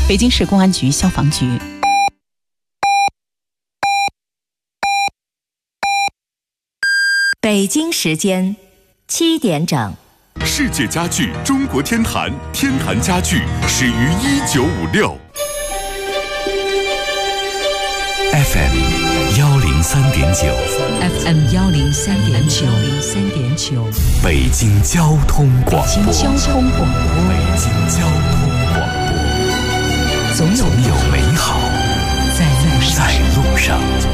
北京市公安局消防局。 北京时间7点整。 世界家具中国天坛，天坛家具始于1956。FM 103.9 FM 103.9 北京交通广播。 北京交通广播。 北京交通广播。 总有美好在路上。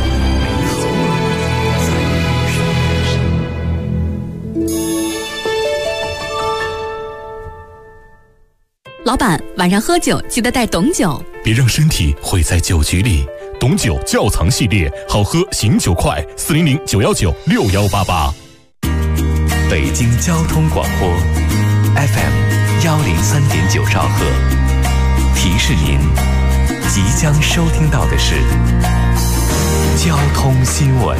老板，晚上喝酒记得带董酒， 别让身体毁在酒局里。董酒窖藏系列，好喝醒酒快，400-919-6188。北京交通广播 FM 103.9兆赫，提示您即将收听到的是交通新闻。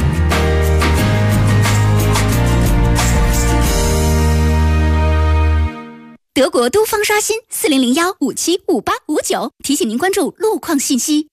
德国都方刷新400-575859，提醒您关注路况信息。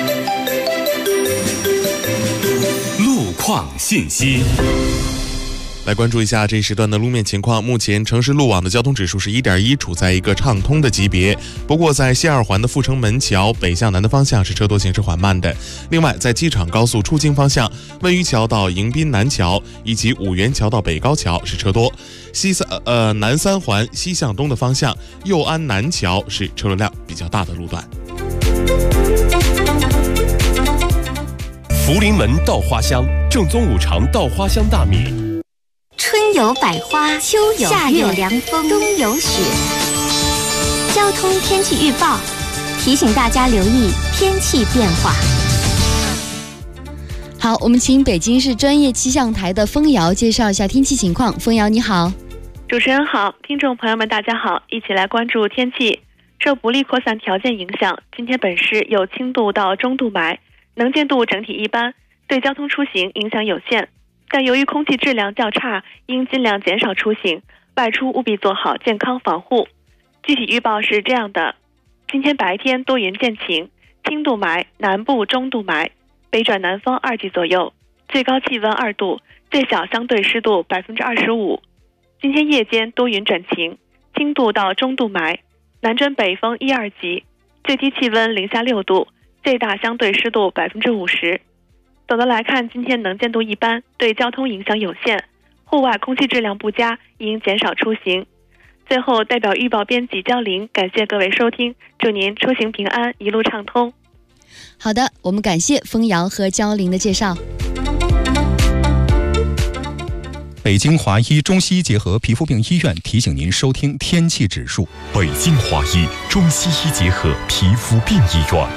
路况信息。来关注一下这一时段的路面情况。目前城市路网的交通指数是1.1，处在一个畅通的级别。不过在西二环的阜成门桥北向南的方向是车多行驶缓慢的。另外在机场高速出京方向，温榆桥到迎宾南桥以及五原桥到北高桥是车多。南三环西向东的方向，右安南桥是车流量比较大的路段。 福临门稻花香，正宗五常稻花香大米。 春有百花，秋有夏有凉风，冬有雪。交通天气预报提醒大家留意天气变化。 好，我们请北京市专业气象台的封瑶介绍一下天气情况。封瑶你好。 主持人好，听众朋友们大家好，一起来关注天气。受不利扩散条件影响，今天本市有轻度到中度霾，能见度整体一般，对交通出行影响有限。但由于空气质量较差，应尽量减少出行，外出务必做好健康防护。具体预报是这样的：今天白天多云见晴，轻度霾，南部中度霾，北转南风2级左右，最高气温2度，最小相对湿度25%。今天夜间多云转晴，轻度到中度霾，南转北风1、2级，最低气温零下6度，最大相对湿度50%。总的来看，今天能见度一般，对交通影响有限，户外空气质量不佳，应减少出行。最后，代表预报编辑焦玲，感谢各位收听，祝您出行平安，一路畅通。 好的，我们感谢封瑶和焦玲的介绍。 北京华医中西医结合皮肤病医院提醒您收听天气指数。 北京华医中西医结合皮肤病医院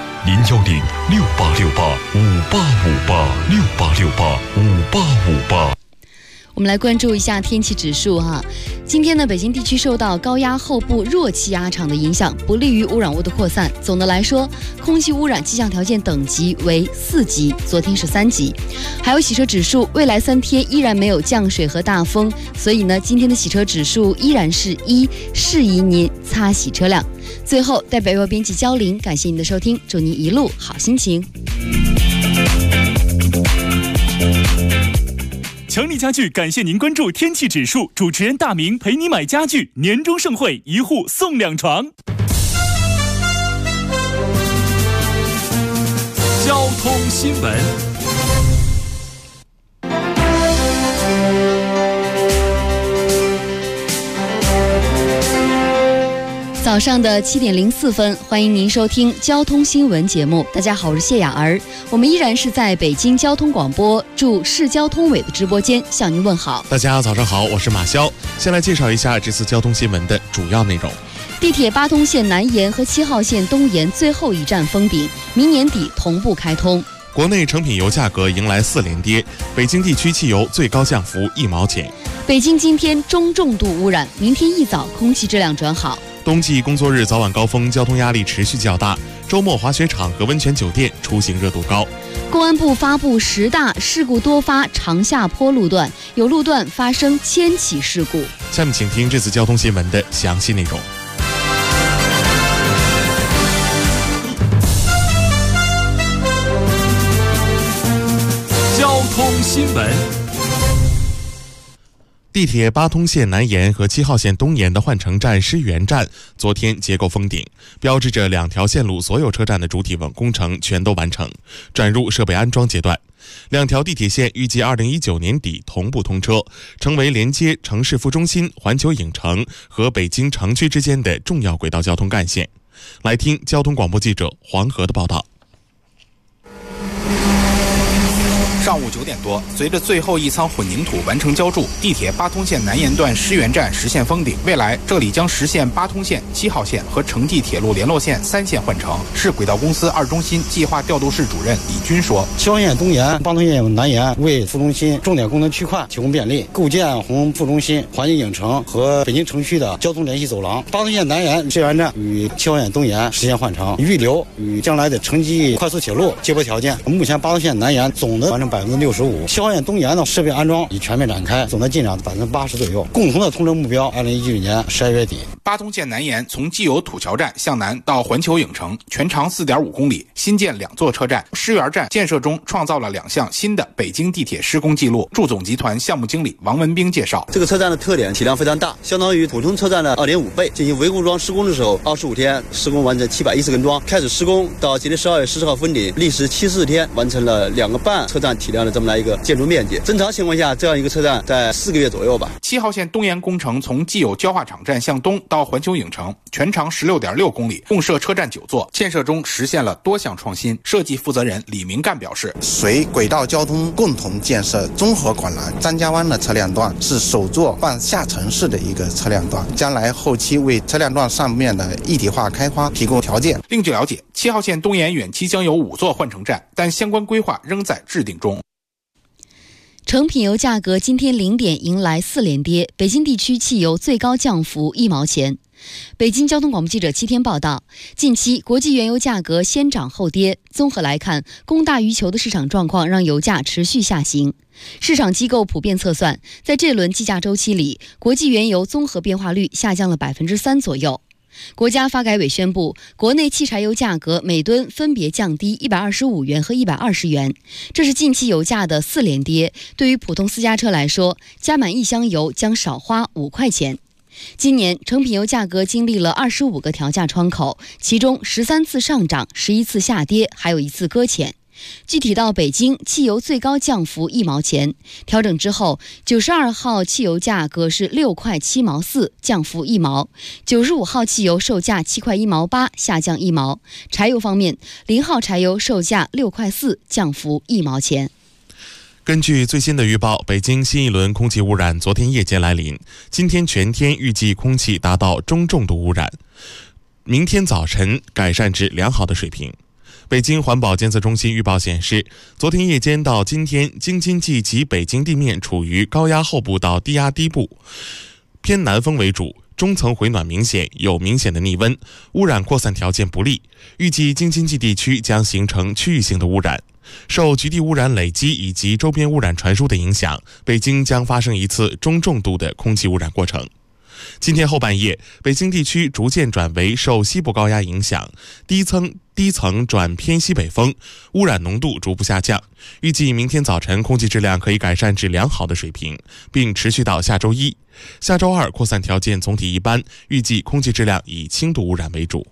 ，010-6868-5858，6868-5858。 我们来关注一下天气指数哈。今天呢，北京地区受到高压后部弱气压场的影响，不利于污染物的扩散。总的来说，空气污染气象条件等级为4级，昨天是3级。还有洗车指数，未来3天依然没有降水和大风，所以呢，今天的洗车指数依然是1，适宜您擦洗车辆。最后，代表预报编辑焦玲，感谢您的收听，祝您一路好心情。 强力家具感谢您关注天气指数，主持人大明陪你买家具，年终盛会，1户送2床。 交通新闻。 早上的7点04分，欢迎您收听交通新闻节目。大家好，我是谢雅儿，我们依然是在北京交通广播驻市交通委的直播间向您问好。 大家早上好，我是马潇。先来介绍一下这次交通新闻的主要内容。 地铁8通线南延和7号线东延最后一站封顶，明年底同步开通。 国内成品油价格迎来4连跌，北京地区汽油最高降幅1毛钱。 北京今天中重度污染，明天一早空气质量转好。 冬季工作日早晚高峰，交通压力持续较大，周末滑雪场和温泉酒店出行热度高。 公安部发布10大事故多发长下坡路段，有路段发生1000起事故。 下面请听这次交通新闻的详细内容。 新闻。 地铁八通线南延和7号线东延的换乘站狮园站昨天结构封顶，标志着两条线路所有车站的主体工程全都完成，转入设备安装阶段。两条地铁线预计2019年底同步通车，成为连接城市副中心环球影城和北京城区之间的重要轨道交通干线。来听交通广播记者黄河的报道。 上午9点多，随着最后一仓混凝土完成浇筑，地铁八通线南延段狮园站实现封顶。未来这里将实现八通线、7号线和城际铁路联络线3线换乘。市轨道公司2中心计划调度室主任李军说 ：7号线东延、八通线南延为副中心重点功能区块提供便利，构建红副中心、环球影城和北京城区的交通联系走廊。八通线南延狮园站与7号线东延实现换乘，预留与将来的城际快速铁路接驳条件。目前八通线南延总的完成65%，7号线东延的设备安装已全面展开，总的进展80%左右。共同的通车目标2019年12月底。 八通线南延从既有土桥站向南到环球影城，全长4.5公里，新建2座车站。狮园站建设中创造了2项新的北京地铁施工记录。驻总集团项目经理王文兵介绍， 这个车站的特点体量非常大，相当于普通车站的2.5倍。进行维护桩施工的时候，25天施工完成710根桩，开始施工到今天12月40号封顶，历时74天完成了2个半车站体量的这么来一个建筑面积。正常情况下，这样一个车站在4个月左右吧。 7号线东延工程从既有焦化厂站向东到环球影城，全长16.6公里，共设车站9座。建设中实现了多项创新。设计负责人李明干表示， 随轨道交通共同建设综合管廊张家湾的车辆段是首座半下沉式的一个车辆段，将来后期为车辆段上面的一体化开发提供条件。 另据了解，7号线东延远期将有5座换乘站，但相关规划仍在制定中。 成品油价格今天0点迎来4连跌，北京地区汽油最高降幅1毛钱。北京交通广播记者7天报道，近期国际原油价格先涨后跌，综合来看，供大于求的市场状况让油价持续下行。市场机构普遍测算，在这轮计价周期里，国际原油综合变化率下降了3%左右。国家发改委宣布，国内汽柴油价格每吨分别降低125元和120元，这是近期油价的4连跌。对于普通私家车来说，加满1箱油将少花5块钱。今年成品油价格经历了25个调价窗口，其中13次上涨，11次下跌，还有1次搁浅。具体到北京，汽油最高降幅1毛钱，调整之后，92号汽油价格是6块7毛4，降幅1毛；95号汽油售价7块1毛8，下降1毛。柴油方面，0号柴油售价6块4，降幅1毛钱。 根据最新的预报，北京新一轮空气污染昨天夜间来临，今天全天预计空气达到中重度污染，明天早晨改善至良好的水平。北京环保监测中心预报显示，昨天夜间到今天，京津冀及北京地面处于高压后部到低压低部，偏南风为主，中层回暖明显，有明显的逆温，污染扩散条件不利。预计京津冀地区将形成区域性的污染。受局地污染累积以及周边污染传输的影响，北京将发生一次中重度的空气污染过程。今天后半夜，北京地区逐渐转为受西部高压影响，低层转偏西北风，污染浓度逐步下降。预计明天早晨空气质量可以改善至良好的水平，并持续到下周一。下周二扩散条件总体一般，预计空气质量以轻度污染为主。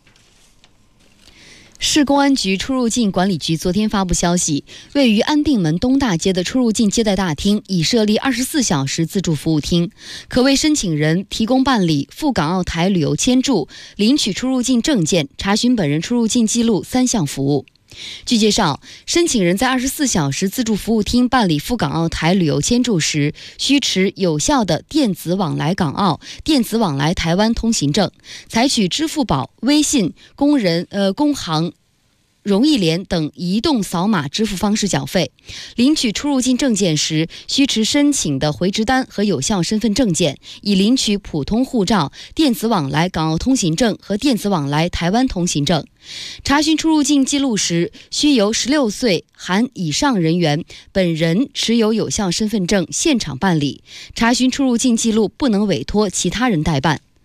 市公安局出入境管理局昨天发布消息，位于安定门东大街的出入境接待大厅已设立24小时自助服务厅，可为申请人提供办理赴港澳台旅游签注、领取出入境证件、查询本人出入境记录3项服务。据介绍，申请人在24小时自助服务厅办理赴港澳台旅游签注时，需持有效的电子往来港澳、电子往来台湾通行证，采取支付宝、微信、工行、容易联等移动扫码支付方式缴费。领取出入境证件时，需持申请的回执单和有效身份证件，以领取普通护照、电子往来港澳通行证和电子往来台湾通行证。查询出入境记录时，需由16岁含以上人员本人持有有效身份证现场办理。查询出入境记录不能委托其他人代办。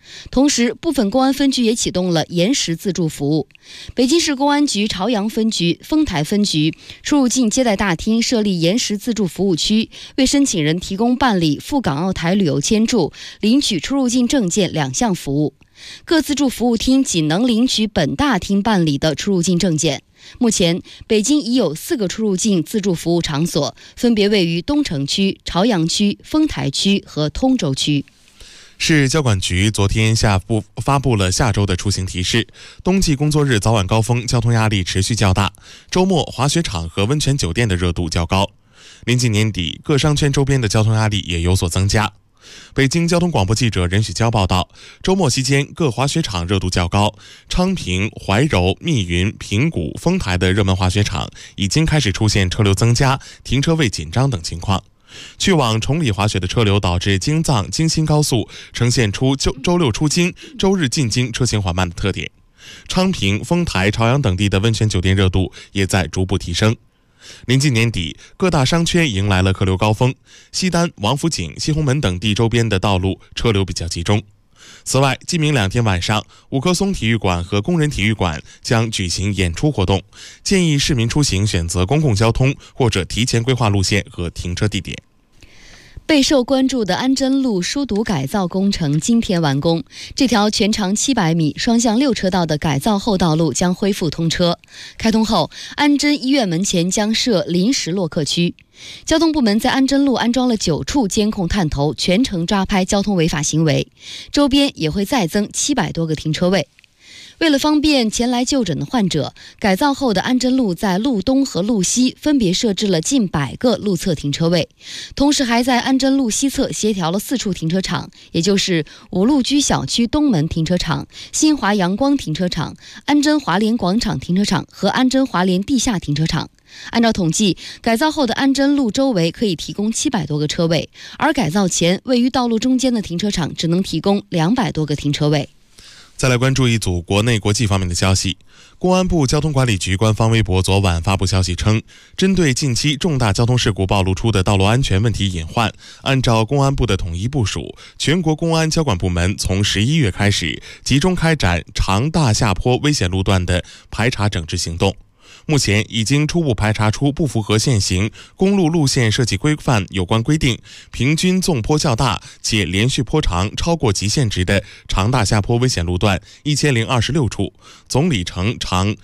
同时，部分公安分局也启动了延时自助服务。北京市公安局朝阳分局、丰台分局出入境接待大厅设立延时自助服务区，为申请人提供办理赴港澳台旅游签注、领取出入境证件2项服务。各自助服务厅仅能领取本大厅办理的出入境证件。目前，北京已有4个出入境自助服务场所，分别位于东城区、朝阳区、丰台区和通州区。 市交管局昨天发布了下周的出行提示。冬季工作日早晚高峰交通压力持续较大，周末滑雪场和温泉酒店的热度较高。临近年底，各商圈周边的交通压力也有所增加。北京交通广播记者任许娇报道，周末期间各滑雪场热度较高，昌平、怀柔、密云、平谷、丰台的热门滑雪场已经开始出现车流增加、停车位紧张等情况。去往崇礼滑雪的车流导致京藏京新高速呈现出周六出京、周日进京车型缓慢的特点。昌平、丰台、朝阳等地的温泉酒店热度也在逐步提升。临近年底，各大商圈迎来了客流高峰，西单、王府井、西红门等地周边的道路车流比较集中。此外，今明2天晚上，五棵松体育馆和工人体育馆将举行演出活动，建议市民出行选择公共交通或者提前规划路线和停车地点。 备受关注的安贞路疏堵改造工程今天完工，这条全长700米、双向6车道的改造后道路将恢复通车。开通后，安贞医院门前将设临时落客区。交通部门在安贞路安装了9处监控探头，全程抓拍交通违法行为，周边也会再增700多个停车位。为了方便前来就诊的患者，改造后的安贞路在路东和路西分别设置了近100个路侧停车位，同时还在安贞路西侧协调了4处停车场，也就是五路居小区东门停车场、新华阳光停车场、安贞华联广场停车场和安贞华联地下停车场。按照统计，改造后的安贞路周围可以提供700多个车位，而改造前位于道路中间的停车场只能提供200多个停车位。 再来关注一组国内国际方面的消息。公安部交通管理局官方微博昨晚发布消息称，针对近期重大交通事故暴露出的道路安全问题隐患，按照公安部的统一部署，全国公安交管部门从11月开始集中开展长大下坡危险路段的排查整治行动。目前已经初步排查出不符合现行公路路线设计规范有关规定，平均纵坡较大且连续坡长超过极限值的长大下坡危险路段1026处，总里程长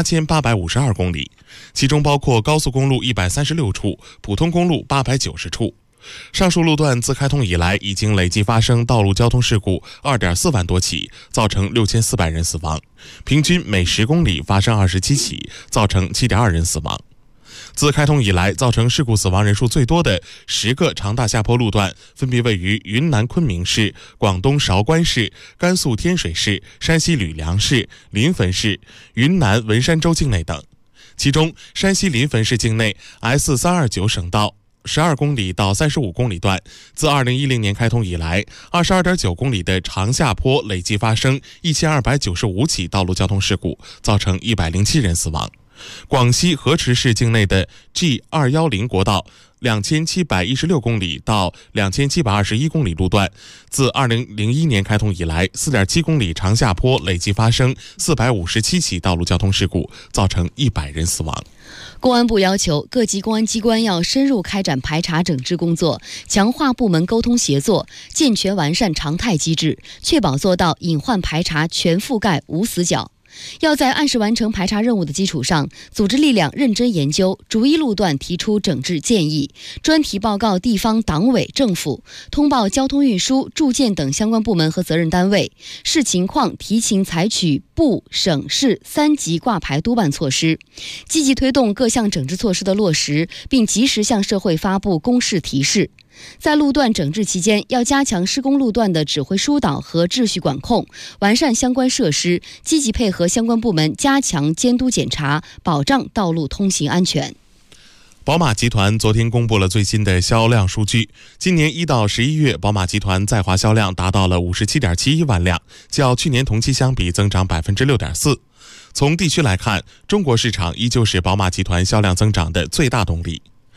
8852公里，其中包括高速公路136处，普通公路890处。上述路段自开通以来，已经累计发生道路交通事故2.4万多起，造成6400人死亡，平均每10公里发生27起，造成7.2人死亡。自开通以来，造成事故死亡人数最多的10个长大下坡路段，分别位于云南昆明市、广东韶关市、甘肃天水市、山西吕梁市、临汾市、云南文山州境内等。其中，山西临汾市境内 S329 省道12公里到35公里段，自2010年开通以来，22.9公里的长下坡累计发生1295起道路交通事故，造成107人死亡。广西河池市境内的 G210 国道2716公里到2721公里路段，自2001年开通以来，4.7公里长下坡累计发生457起道路交通事故，造成100人死亡。 公安部要求各级公安机关要深入开展排查整治工作，强化部门沟通协作，健全完善常态机制，确保做到隐患排查全覆盖无死角。要在按时完成排查任务的基础上，组织力量认真研究，逐一路段提出整治建议，专题报告地方党委政府，通报交通运输、住建等相关部门和责任单位，视情况提前采取部、省、市3级挂牌督办措施，积极推动各项整治措施的落实，并及时向社会发布公示提示。在路段整治期间，要加强施工路段的指挥疏导和秩序管控，完善相关设施，积极配合相关部门加强监督检查，保障道路通行安全。 宝马集团昨天公布了最新的销量数据，今年1到11月，宝马集团在华销量达到了57.71万辆，较去年同期相比增长 6.4%。从地区来看，中国市场依旧是宝马集团销量增长的最大动力。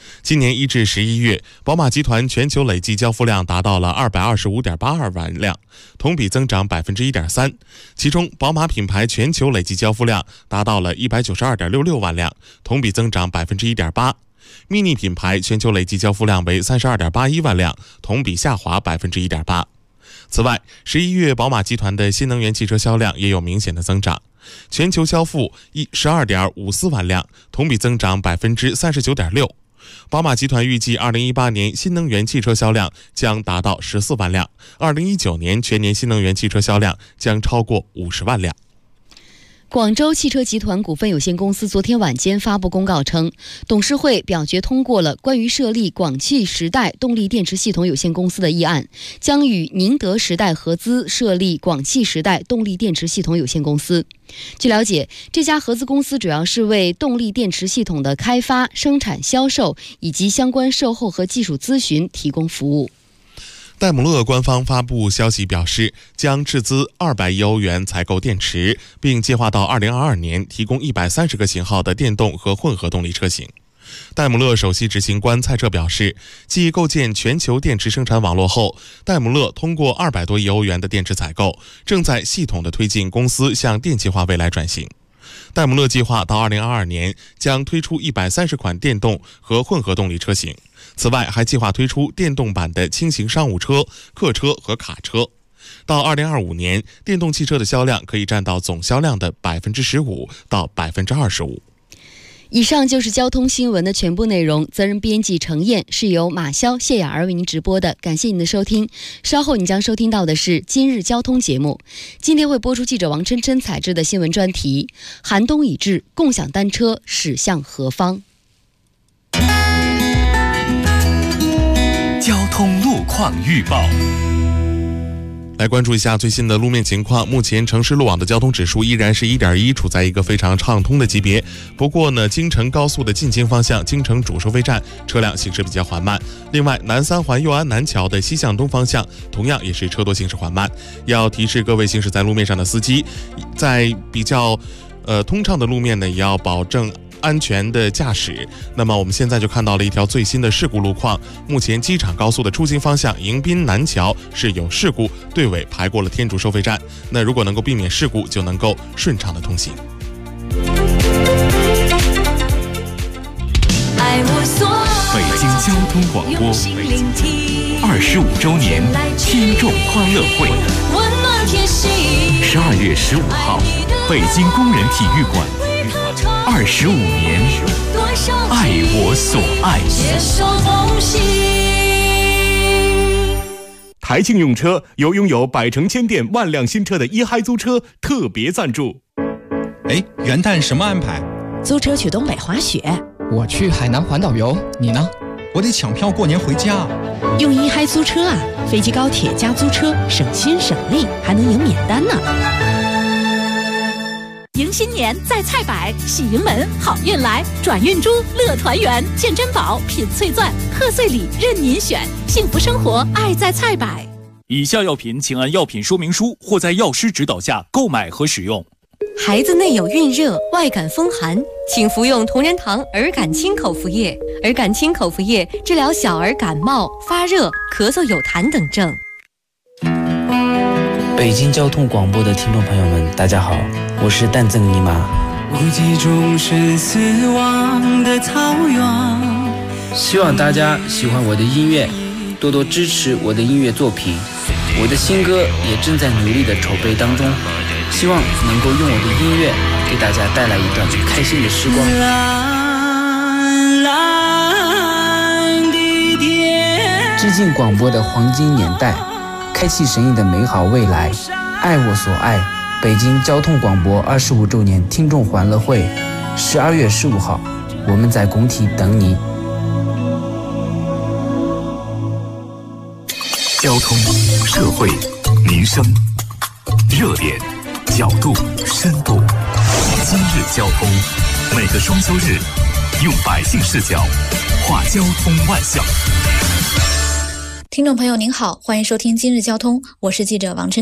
今年1至11月，宝马集团全球累计交付量达到了225.82万辆，同比增长 1.3%。其中，宝马品牌全球累计交付量达到了192.66万辆，同比增长 1.8%。Mini 品牌全球累计交付量为32.81万辆，同比下滑 1.8%。此外，11月宝马集团的新能源汽车销量也有明显的增长，全球交付12.54万辆，同比增长 39.6%。宝马集团预计2018年新能源汽车销量将达到14万辆，2019年全年新能源汽车销量将超过50万辆。 广州汽车集团股份有限公司昨天晚间发布公告称，董事会表决通过了关于设立广汽时代动力电池系统有限公司的议案，将与宁德时代合资设立广汽时代动力电池系统有限公司。据了解，这家合资公司主要是为动力电池系统的开发、生产、销售以及相关售后和技术咨询提供服务。 戴姆勒官方发布消息表示，将斥资200亿欧元采购电池，并计划到2022年提供130个型号的电动和混合动力车型。戴姆勒首席执行官蔡彻表示，继构建全球电池生产网络后，戴姆勒通过200多亿欧元的电池采购，正在系统地推进公司向电气化未来转型。戴姆勒计划到2022年将推出130款电动和混合动力车型，此外还计划推出电动版的轻型商务车、客车和卡车。到2025年，电动汽车的销量可以占到总销量的 15% 到 25%。 以上就是交通新闻的全部内容，责任编辑程燕，是由马潇、谢雅儿为您直播的，感谢您的收听。稍后你将收听到的是今日交通节目，今天会播出记者王琛琛采制的新闻专题，寒冬已至，共享单车驶向何方？ 交通路况预报。 来关注一下最新的路面情况。目前城市路网的交通指数依然是 1.1， 处在一个非常畅通的级别。不过呢，京承高速的进京方向京承主收费站车辆行驶比较缓慢。另外，南三环右安南桥的西向东方向同样也是车多行驶缓慢。要提示各位行驶在路面上的司机，在比较通畅的路面呢，也要保证安全的驾驶。那么我们现在就看到了一条最新的事故路况，目前机场高速的出京方向迎宾南桥是有事故，队尾排过了天竺收费站。那如果能够避免事故，就能够顺畅的通行。 北京交通广播25周年听众欢乐会，12月15号，北京工人体育馆，25年，爱我所爱。 台庆用车由拥有百城千店万辆新车的一嗨租车特别赞助。 元旦什么安排？ 租车去东北滑雪。 我去海南环岛游，你呢？ 我得抢票过年回家。 用一嗨租车啊，飞机高铁加租车，省心省力，还能赢免单呢。 迎新年在菜百，喜迎门好运来，转运珠乐团圆，见珍宝品翠钻，贺岁礼任您选，幸福生活爱在菜百。 以下药品请按药品说明书或在药师指导下购买和使用。 孩子内有孕热、外感风寒，请服用同仁堂儿感清口服液。儿感清口服液治疗小儿感冒、发热、咳嗽有痰等症。 北京交通广播的听众朋友们，大家好，我是蛋赠尼玛。无际中生死亡的草原，希望大家喜欢我的音乐，多多支持我的音乐作品。我的新歌也正在努力的筹备当中，希望能够用我的音乐给大家带来一段开心的时光。蓝蓝的天，致敬广播的黄金年代，开启神印的美好未来，爱我所爱。北京交通广播25周年听众欢乐会，12月15号，我们在工体等你。 交通、社会、民生，热点、角度、深度。今日交通，每个双休日，用百姓视角话交通万象。 听众朋友您好，欢迎收听今日交通，我是记者王琛琛。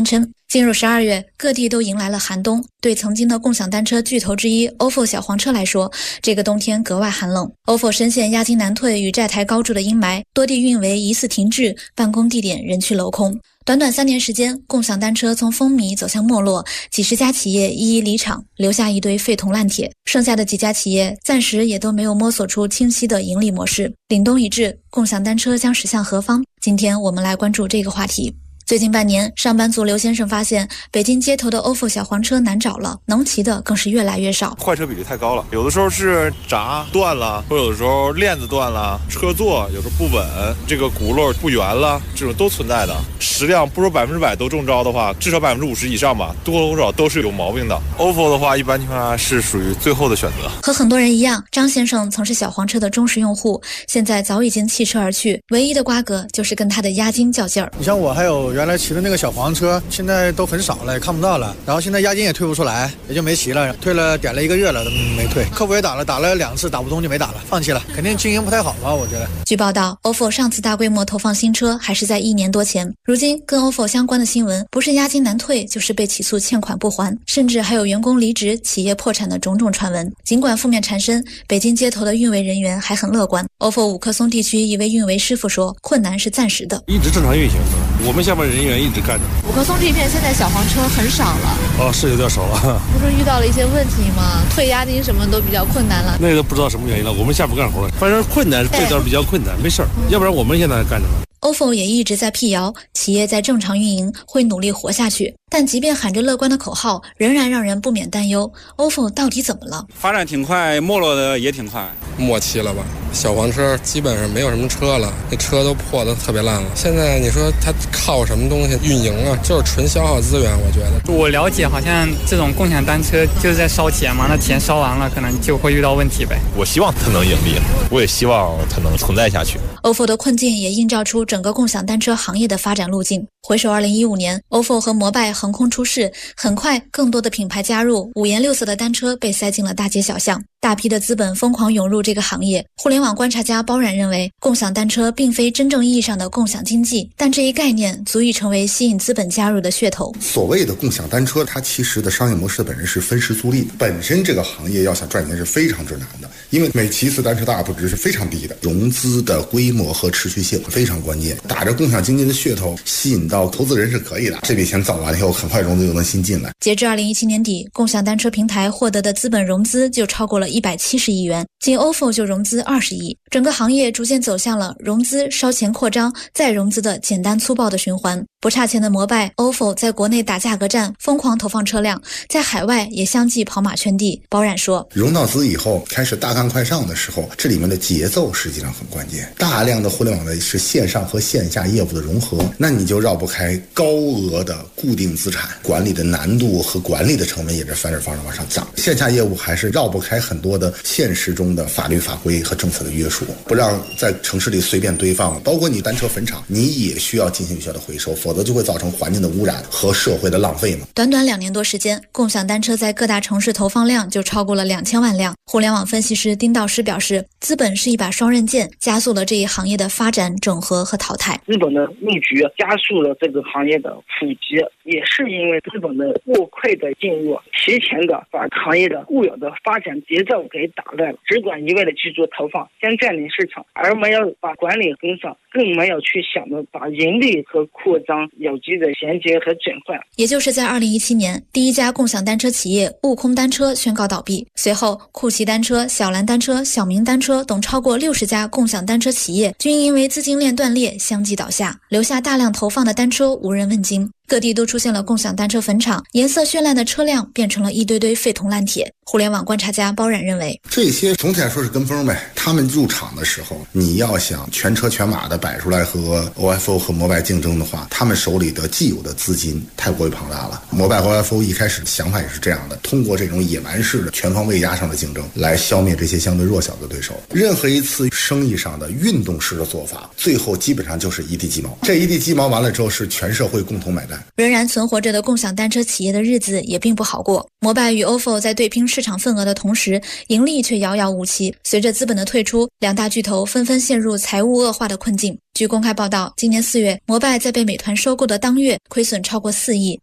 进入12月，各地都迎来了寒冬。对曾经的共享单车巨头之一 ofo 小黄车来说，这个冬天格外寒冷。ofo 深陷押金难退与债台高筑的阴霾，多地运维疑似停滞，办公地点人去楼空。短短3年时间，共享单车从风靡走向没落，几十家企业一一离场，留下一堆废铜烂铁。剩下的几家企业暂时也都没有摸索出清晰的盈利模式。凛冬已至，共享单车将驶向何方？今天我们来关注这个话题。最近半年，上班族刘先生发现，北京街头的 ofo 小黄车难找了，能骑的更是越来越少。 坏车比例太高了，有的时候是闸断了，或有的时候链子断了，车座有时候不稳，这个轱辘不圆了，这种都存在的。实量不说100%都中招的话，至少50%以上吧，多多少少都是有毛病的。ofo 的话，一般情况下是属于最后的选择。 和很多人一样，张先生曾是小黄车的忠实用户，现在早已经弃车而去，唯一的瓜葛就是跟他的押金较劲儿。 你像我还有原来骑的那个小黄车，现在都很少了，也看不到了。然后现在押金也退不出来，也就没骑了。退了点了1个月了都没退，客服也打了2次，打不通就没打了，放弃了。肯定经营不太好吧，我觉得。 据报道 ，ofo 上次大规模投放新车还是在1年多前。如今跟 ofo 相关的新闻，不是押金难退，就是被起诉欠款不还，甚至还有员工离职、企业破产的种种传闻。尽管负面缠身，北京街头的运维人员还很乐观。ofo 五棵松地区一位运维师傅说，困难是暂时的， 一直正常运行的。我们下面人员一直干着。 五棵松这片现在小黄车很少了， 是有点少了。 不是遇到了一些问题吗？退押金什么都比较困难了。 那个都不知道什么原因了，我们下不干活了，反正困难，这倒是比较困难，没事儿，要不然我们现在还干着呢。 ofo 也一直在辟谣，企业在正常运营，会努力活下去。但即便喊着乐观的口号，仍然让人不免担忧 ofo 到底怎么了？ 发展挺快，没落的也挺快， 末期了吧？小黄车基本上没有什么车了，那车都破得特别烂了。现在你说它靠什么东西运营啊？就是纯消耗资源，我觉得。 我了解，好像这种共享单车就是在烧钱嘛，那钱烧完了，可能就会遇到问题呗。 我希望它能盈利，我也希望它能存在下去。 ofo 的困境也映照出整个共享单车行业的发展路径。回首2015年 ，ofo 和摩拜横空出世，很快更多的品牌加入，五颜六色的单车被塞进了大街小巷，大批的资本疯狂涌入这个行业。互联网观察家包冉认为，共享单车并非真正意义上的共享经济，但这一概念足以成为吸引资本加入的噱头。 所谓的共享单车，它其实的商业模式本身是分时租赁，本身这个行业要想赚钱是非常之难的，因为每骑一次单车的 UP 值是非常低的，融资的规模和持续性非常关键。打着共享经济的噱头吸引到投资人是可以的，这笔钱造完了以后，很快融资就能新进来。 截至2017年底，共享单车平台获得的资本融资就超过了170亿元，仅 ofo 就融资20亿。整个行业逐渐走向了融资、烧钱扩张、再融资的简单粗暴的循环。不差钱的摩拜、ofo 在国内打价格战，疯狂投放车辆，在海外也相继跑马圈地。包冉说， 融到资以后，开始大干快上的时候，这里面的节奏实际上很关键。大量的互联网的是线上和线下业务的融合，那你就绕不开高额的固定资产管理的难度和管理的成本也是翻着方着往上涨。线下业务还是绕不开很多的现实中的法律法规和政策的约束，不让在城市里随便堆放，包括你单车坟场，你也需要进行有效的回收，否则就会造成环境的污染和社会的浪费嘛。 短短2年多时间，共享单车在各大城市投放量就超过了2000万辆。互联网分析师丁道师表示，资本是一把双刃剑，加速了这一行业的发展、整合和淘汰。 资本的入局加速了这个行业的普及，也是因为资本的过快的进入，提前的把行业的固有的发展节奏给打乱了，只管一味的去做投放，先占领市场，而没有把管理跟上，更没有去想着把盈利和扩张有机的衔接和转换。 也就是在2017年，第一家共享单车企业悟空单车宣告倒闭，随后酷骑单车、小蓝单车、小明单车等超过60家共享单车企业均因为资金链断裂相继倒下，留下大量投放的单车无人问津。各地都出现了共享单车坟场，颜色绚烂的车辆变成了一堆堆废铜烂铁。互联网观察家包冉认为， 这些总体来说是跟风呗。他们入场的时候，你要想全车全马的摆出来和 ofo 和摩拜竞争的话，他们手里的既有的资金太过于庞大了。摩拜和 ofo 一开始的想法也是这样的，通过这种野蛮式的全方位压上的竞争来消灭这些相对弱小的对手。任何一次生意上的运动式的做法，最后基本上就是一地鸡毛。这一地鸡毛完了之后，是全社会共同买单。 仍然存活着的共享单车企业的日子也并不好过。摩拜与 ofo 在对拼市场份额的同时，盈利却遥遥无期。随着资本的退出，两大巨头纷纷陷入财务恶化的困境。据公开报道，今年4月，摩拜在被美团收购的当月亏损超过4亿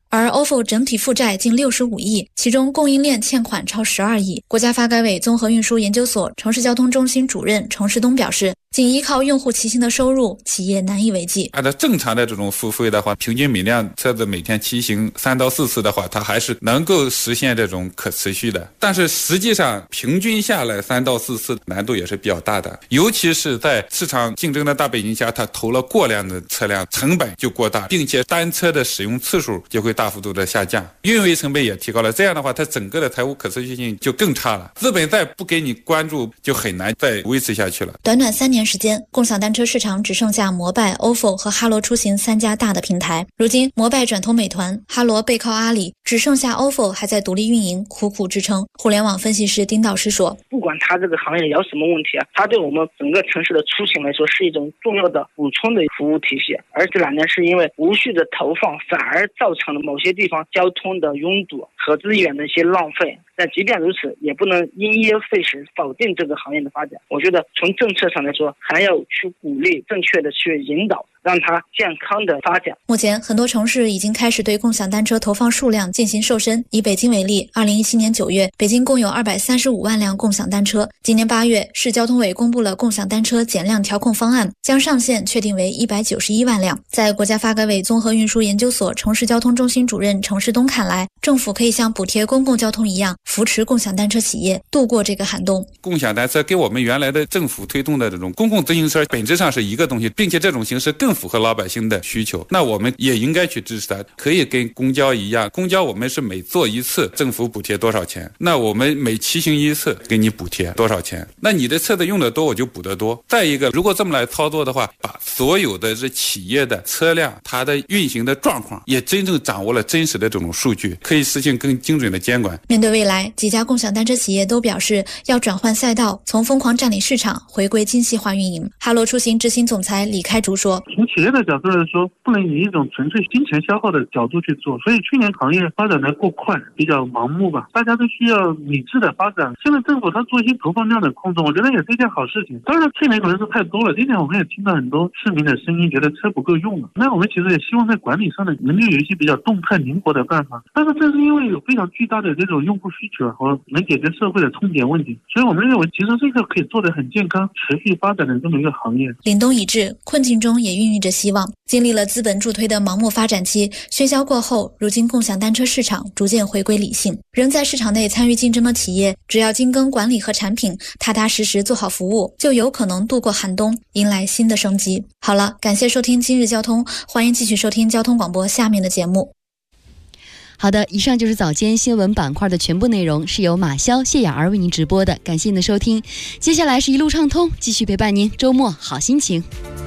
而 OFO 整体负债近65亿，其中供应链欠款超12亿。国家发改委综合运输研究所城市交通中心主任程世东表示，仅依靠用户骑行的收入，企业难以为继。 按照正常的这种付费的话，平均每辆车子每天骑行3到4次的话，它还是能够实现这种可持续的。但是实际上平均下来3到4次难度也是比较大的，尤其是在市场竞争的大背景下，它投了过量的车辆，成本就过大，并且单车的使用次数就会大幅度的下降，运维成本也提高了。这样的话，它整个的财务可持续性就更差了。资本再不给你关注，就很难再维持下去了。 短短3年时间，共享单车市场只剩下摩拜、OFO 和哈罗出行3家大的平台。如今，摩拜转投美团，哈罗背靠阿里，只剩下 OFO 还在独立运营，苦苦支撑。互联网分析师丁导师说， 不管它这个行业有什么问题啊，它对我们整个城市的出行来说是一种重要的补充的服务体系。而这2年是因为无序的投放，反而造成了某些地方交通的拥堵和资源的一些浪费。但即便如此，也不能因噎废食，否定这个行业的发展。我觉得从政策上来说，还要去鼓励，正确的去引导，让它健康的发展。 目前，很多城市已经开始对共享单车投放数量进行瘦身。以北京为例，2017年9月，北京共有235万辆共享单车。今年8月，市交通委公布了共享单车减量调控方案，将上限确定为191万辆。在国家发改委综合运输研究所城市交通中心主任程世东看来，政府可以像补贴公共交通一样，扶持共享单车企业度过这个寒冬。 共享单车跟我们原来的政府推动的这种公共自行车本质上是一个东西，并且这种形式更符合老百姓的需求，那我们也应该去支持它。可以跟公交一样，公交我们是每坐一次政府补贴多少钱，那我们每骑行一次给你补贴多少钱，那你的车子用的多我就补得多。再一个，如果这么来操作的话，把所有的这企业的车辆它的运行的状况也真正掌握了真实的这种数据，可以实现更精准的监管。 面对未来，几家共享单车企业都表示要转换赛道，从疯狂占领市场回归精细化运营。哈罗出行执行总裁李开竹说， 从企业的角度来说，不能以一种纯粹金钱消耗的角度去做，所以去年行业发展的过快，比较盲目吧，大家都需要理智的发展。现在政府它做一些投放量的控制，我觉得也是一件好事情。当然去年可能是太多了，今年我们也听到很多市民的声音，觉得车不够用了。那我们其实也希望在管理上呢，能够有一些比较动态灵活的办法。但是正是因为有非常巨大的这种用户需求和能解决社会的痛点问题，所以我们认为其实这个可以做得很健康、持续发展的这么一个行业。 凛冬已至，困境中也孕育着希望。经历了资本助推的盲目发展期，喧嚣过后，如今共享单车市场逐渐回归理性。仍在市场内参与竞争的企业，只要精耕管理和产品，踏踏实实做好服务，就有可能度过寒冬，迎来新的生机。好了，感谢收听今日交通，欢迎继续收听交通广播下面的节目。 好的，以上就是早间新闻板块的全部内容，是由马潇、谢雅儿为您直播的，感谢您的收听。接下来是一路畅通，继续陪伴您周末好心情。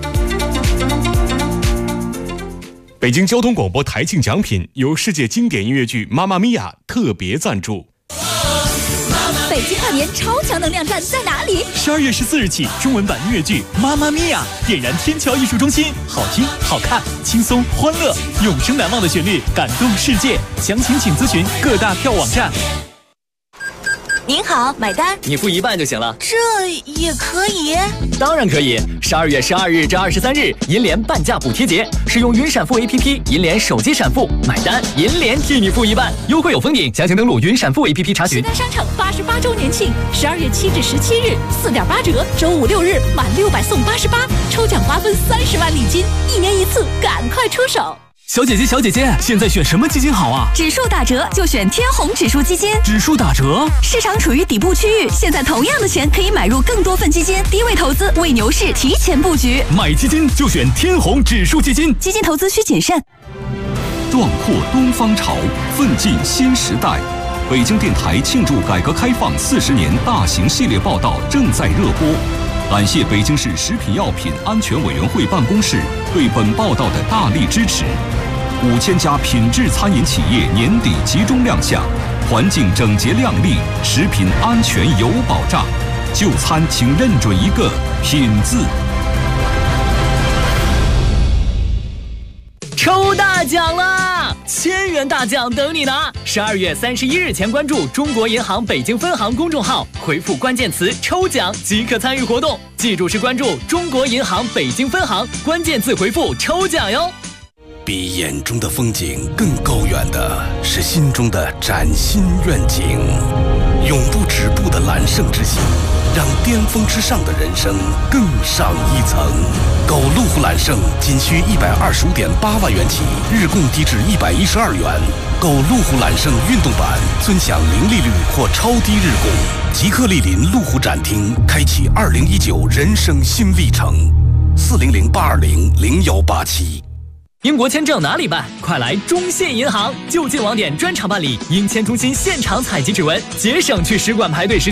北京交通广播台庆奖品由世界经典音乐剧《妈妈咪呀》特别赞助。 北京跨年超强能量站在哪里 ？12月14日起，中文版音乐剧《妈妈咪呀》点燃天桥艺术中心，好听、好看、轻松、欢乐，永生难忘的旋律，感动世界。详情请咨询各大票网站。 您好，买单。 你付一半就行了。 这也可以？ 当然可以。12月12日至23日，银联半价补贴节，使用云闪付 APP， 银联手机闪付，买单银联替你付一半，优惠有封顶。详情登录云闪付 APP 查询。 西单商场88周年庆，12月7至17日，4.8折，周5、6日满600送88，抽奖瓜分30万礼金，1年1次，赶快出手。 小姐姐，小姐姐，现在选什么基金好啊？ 指数打折就选天弘指数基金。 指数打折， 市场处于底部区域，现在同样的钱可以买入更多份基金，低位投资，为牛市提前布局。 买基金就选天弘指数基金， 基金投资需谨慎。 壮阔东方潮，奋进新时代。北京电台庆祝改革开放40年大型系列报道正在热播。感谢北京市食品药品安全委员会办公室对本报道的大力支持。5000家品质餐饮企业年底集中亮相，环境整洁亮丽，食品安全有保障。就餐请认准一个品字。 抽大奖啦！1000元大奖等你拿！12月31日前关注中国银行北京分行公众号，回复关键词“抽奖”即可参与活动。记住是关注中国银行北京分行，关键字回复“抽奖”哟。 比眼中的风景更高远的是心中的崭新愿景。永不止步的揽胜之心，让巅峰之上的人生更上一层。购路虎揽胜仅需125.8万元起，日供低至112元。购路虎揽胜运动版，尊享零利率或超低日供。即刻莅临路虎展厅，开启2019人生新历程。400-820-0187。 英国签证哪里办？快来中信银行，就近网点专场办理，英签中心现场采集指纹，节省去使馆排队时间。